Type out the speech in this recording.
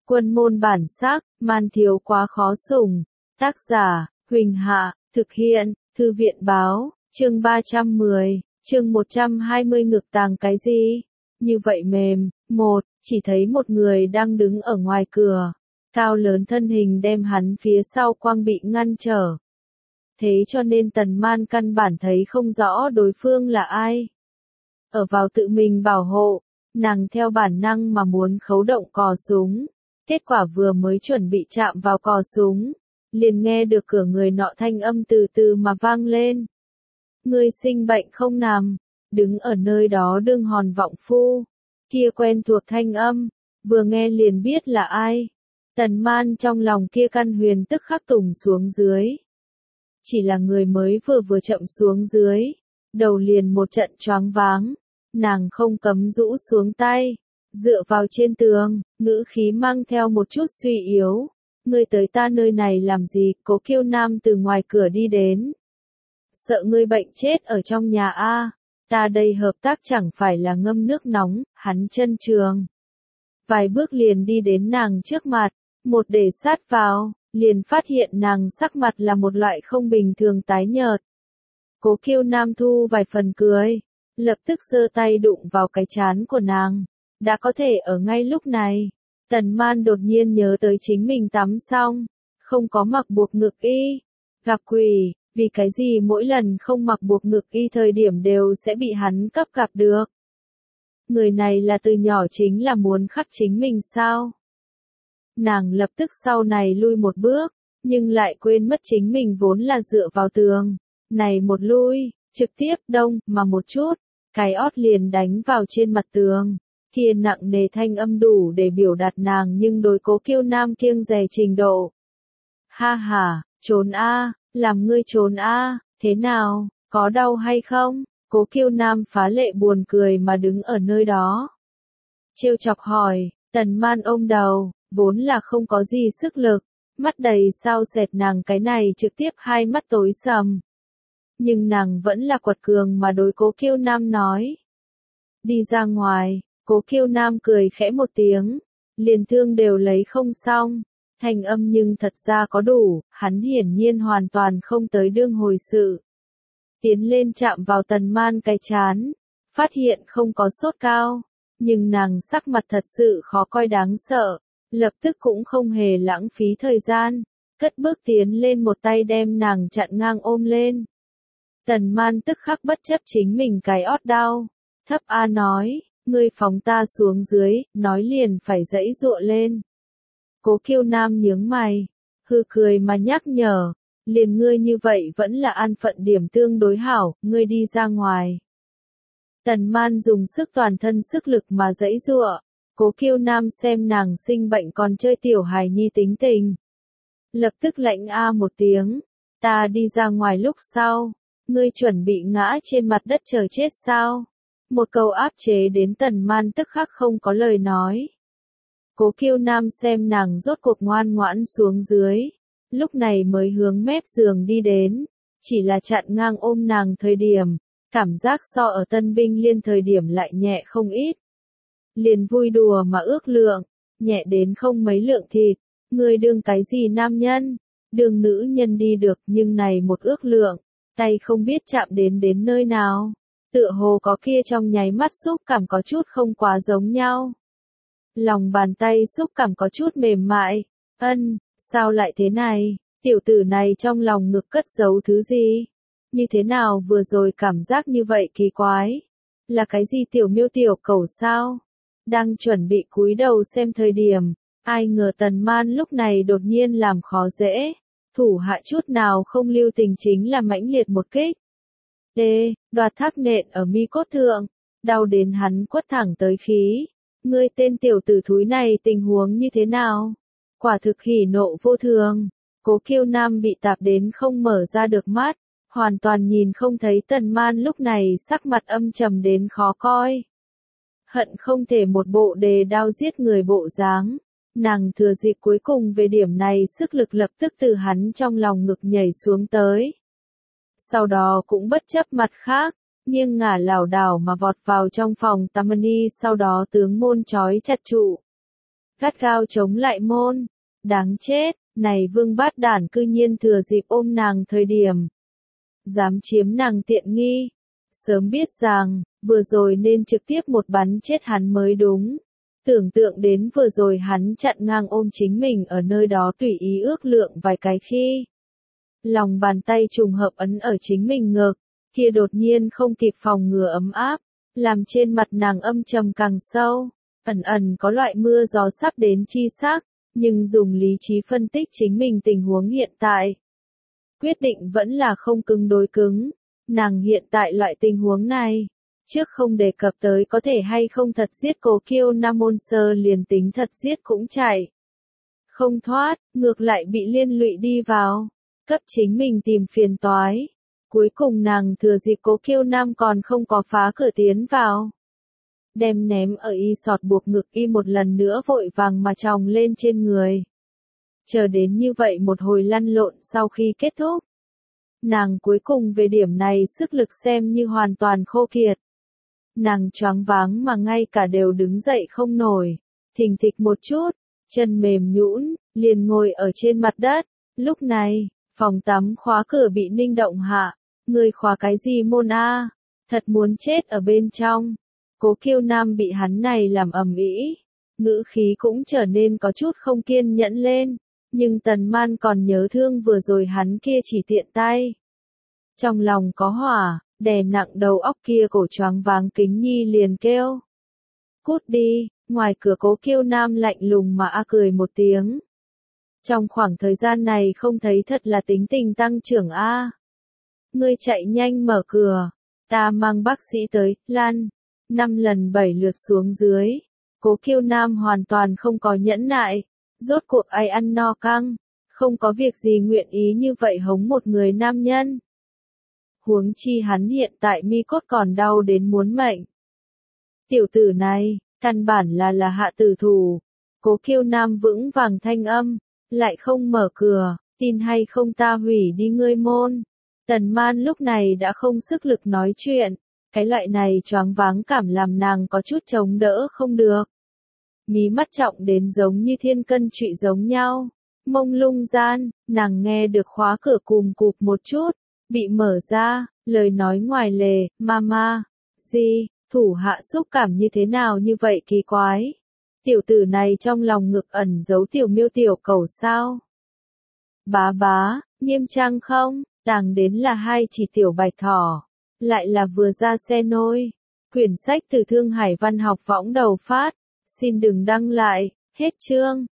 Quân môn bản sắc, man thiếu quá khó sủng. Tác giả, Huỳnh Hạ, thực hiện, Thư viện báo, chương 310, chương 120 ngực tàng cái gì? Như vậy mềm, chỉ thấy một người đang đứng ở ngoài cửa. Cao lớn thân hình đem hắn phía sau quang bị ngăn trở. Thế cho nên Tần Man căn bản thấy không rõ đối phương là ai. Ở vào tự mình bảo hộ, nàng theo bản năng mà muốn khấu động cò súng. Kết quả vừa mới chuẩn bị chạm vào cò súng, liền nghe được cửa người nọ thanh âm từ từ mà vang lên. Ngươi sinh bệnh không nằm, đứng ở nơi đó đương hòn vọng phu. Kia quen thuộc thanh âm, vừa nghe liền biết là ai. Tần Man trong lòng kia căn huyền tức khắc tùng xuống dưới. Chỉ là người mới vừa chậm xuống dưới, đầu liền một trận choáng váng, nàng không cấm rũ xuống tay, dựa vào trên tường, ngữ khí mang theo một chút suy yếu. Ngươi tới ta nơi này làm gì? Cố Kiêu Nam từ ngoài cửa đi đến. Sợ ngươi bệnh chết ở trong nhà a, ta đây hợp tác chẳng phải là ngâm nước nóng. Hắn chân trường, vài bước liền đi đến nàng trước mặt, một để sát vào, liền phát hiện nàng sắc mặt là một loại không bình thường tái nhợt. Cố Kiêu Nam thu vài phần cười, lập tức giơ tay đụng vào cái trán của nàng. Đã có thể ở ngay lúc này, Tần Man đột nhiên nhớ tới chính mình tắm xong, không có mặc buộc ngực y. Gặp quỷ, vì cái gì mỗi lần không mặc buộc ngực y thời điểm đều sẽ bị hắn cấp gặp được. Người này là từ nhỏ chính là muốn khắc chính mình sao? Nàng lập tức sau này lui một bước, nhưng lại quên mất chính mình vốn là dựa vào tường. Này một lui, trực tiếp đông mà một chút, cái ót liền đánh vào trên mặt tường. Kia nặng nề thanh âm đủ để biểu đạt nàng nhưng đối Cố Kiêu Nam kiêng dè trình độ. Ha ha, trốn a, làm ngươi trốn a, thế nào, có đau hay không? Cố Kiêu Nam phá lệ buồn cười mà đứng ở nơi đó. Trêu chọc hỏi, Tần Man ôm đầu, vốn là không có gì sức lực, mắt đầy sao sệt nàng cái này trực tiếp hai mắt tối sầm. Nhưng nàng vẫn là quật cường mà đối Cố Kiêu Nam nói. Đi ra ngoài. Cố Kiêu Nam cười khẽ một tiếng, liền thương đều lấy không xong, thanh âm nhưng thật ra có đủ, hắn hiển nhiên hoàn toàn không tới đương hồi sự. Tiến lên chạm vào Tần Man cái chán, phát hiện không có sốt cao, nhưng nàng sắc mặt thật sự khó coi đáng sợ, lập tức cũng không hề lãng phí thời gian, cất bước tiến lên một tay đem nàng chặn ngang ôm lên. Tần Man tức khắc bất chấp chính mình cái ót đau, thấp a nói. Ngươi phóng ta xuống dưới, nói liền phải giãy giụa lên. Cố Kiêu Nam nhướng mày, hư cười mà nhắc nhở, liền ngươi như vậy vẫn là an phận điểm tương đối hảo, ngươi đi ra ngoài. Tần Man dùng sức toàn thân sức lực mà giãy giụa, Cố Kiêu Nam xem nàng sinh bệnh còn chơi tiểu hài nhi tính tình. Lập tức lạnh a một tiếng, ta đi ra ngoài lúc sau, ngươi chuẩn bị ngã trên mặt đất chờ chết sao? Một câu áp chế đến Tần Man tức khắc không có lời nói. Cố Kiêu Nam xem nàng rốt cuộc ngoan ngoãn xuống dưới, lúc này mới hướng mép giường đi đến, chỉ là chặn ngang ôm nàng thời điểm, cảm giác so ở Tân Binh Liên thời điểm lại nhẹ không ít. Liền vui đùa mà ước lượng, nhẹ đến không mấy lượng thịt, ngươi đương cái gì nam nhân, đương nữ nhân đi được nhưng này một ước lượng, tay không biết chạm đến nơi nào. Tựa hồ có kia trong nháy mắt xúc cảm có chút không quá giống nhau. Lòng bàn tay xúc cảm có chút mềm mại. Sao lại thế này? Tiểu tử này trong lòng ngực cất giấu thứ gì? Như thế nào vừa rồi cảm giác như vậy kỳ quái? Là cái gì tiểu miêu tiểu cẩu sao? Đang chuẩn bị cúi đầu xem thời điểm, ai ngờ Tần Man lúc này đột nhiên làm khó dễ. Thủ hạ chút nào không lưu tình chính là mãnh liệt một kích. Đoạt thác nện ở mi cốt thượng, đau đến hắn quất thẳng tới khí. Ngươi tên tiểu tử thúi này tình huống như thế nào? Quả thực hỉ nộ vô thường. Cố Kiêu Nam bị tạp đến không mở ra được mắt, hoàn toàn nhìn không thấy Tần Man lúc này sắc mặt âm trầm đến khó coi. Hận không thể một bộ đề đao giết người bộ dáng. Nàng thừa dịp cuối cùng về điểm này sức lực lập tức từ hắn trong lòng ngực nhảy xuống tới. Sau đó cũng bất chấp mặt khác, nghiêng ngả lảo đảo mà vọt vào trong phòng Tammany, sau đó tướng môn trói chặt trụ. gắt gao chống lại môn. Đáng chết, này vương bát đản cư nhiên thừa dịp ôm nàng thời điểm. Dám chiếm nàng tiện nghi. Sớm biết rằng, vừa rồi nên trực tiếp một bắn chết hắn mới đúng. Tưởng tượng đến vừa rồi hắn chặn ngang ôm chính mình ở nơi đó tùy ý ước lượng vài cái khi. Lòng bàn tay trùng hợp ấn ở chính mình ngực, kia đột nhiên không kịp phòng ngừa ấm áp, làm trên mặt nàng âm trầm càng sâu, ẩn ẩn có loại mưa gió sắp đến chi sắc, nhưng dùng lý trí phân tích chính mình tình huống hiện tại. Quyết định vẫn là không cứng đối cứng, nàng hiện tại loại tình huống này. Trước không đề cập tới có thể hay không thật giết Cố Kiêu Nam môn sơ liền tính thật giết cũng chạy. Không thoát, ngược lại bị liên lụy đi vào, cấp chính mình tìm phiền toái. Cuối cùng nàng thừa dịp Cố Kiêu Nam còn không có phá cửa tiến vào. Đem ném ở y sọt buộc ngực y một lần nữa vội vàng mà tròng lên trên người. Chờ đến như vậy một hồi lăn lộn sau khi kết thúc. Nàng cuối cùng về điểm này sức lực xem như hoàn toàn khô kiệt. Nàng choáng váng mà ngay cả đều đứng dậy không nổi, thình thịch một chút, chân mềm nhũn, liền ngồi ở trên mặt đất. Lúc này, phòng tắm khóa cửa bị Ninh Động hạ, người khóa cái gì môn a? Thật muốn chết ở bên trong. Cố Kiêu Nam bị hắn này làm ầm ĩ, ngữ khí cũng trở nên có chút không kiên nhẫn lên, nhưng Tần Man còn nhớ thương vừa rồi hắn kia chỉ tiện tay. Trong lòng có hỏa, đè nặng đầu óc kia cổ choáng váng Kính Nhi liền kêu. Cút đi, ngoài cửa Cố Kiêu Nam lạnh lùng mà cười một tiếng. Trong khoảng thời gian này không thấy thật là tính tình tăng trưởng a. Ngươi chạy nhanh mở cửa, ta mang bác sĩ tới, lăn. 5 lần 7 lượt xuống dưới. Cố Kiêu Nam hoàn toàn không có nhẫn nại. Rốt cuộc ai ăn no căng. Không có việc gì nguyện ý như vậy hống một người nam nhân. Huống chi hắn hiện tại mi cốt còn đau đến muốn mệnh. Tiểu tử này, căn bản là hạ tử thủ. Cố Kiêu Nam vững vàng thanh âm, lại không mở cửa, tin hay không ta hủy đi ngươi môn. Tần Man lúc này đã không sức lực nói chuyện. Cái loại này choáng váng cảm làm nàng có chút chống đỡ không được. Mí mắt trọng đến giống như thiên cân trụy giống nhau. Mông lung gian, nàng nghe được khóa cửa cùm cụp một chút, bị mở ra, lời nói ngoài lề, mama, gì, thủ hạ xúc cảm như thế nào như vậy kỳ quái. Tiểu tử này trong lòng ngực ẩn giấu tiểu miêu tiểu cầu sao. Bá bá, nghiêm trang không, đàng đến là hai chỉ tiểu bạch thỏ. Lại là vừa ra xe nôi. Quyển sách từ Thương Hải Văn học võng đầu phát. Xin đừng đăng lại. Hết chương.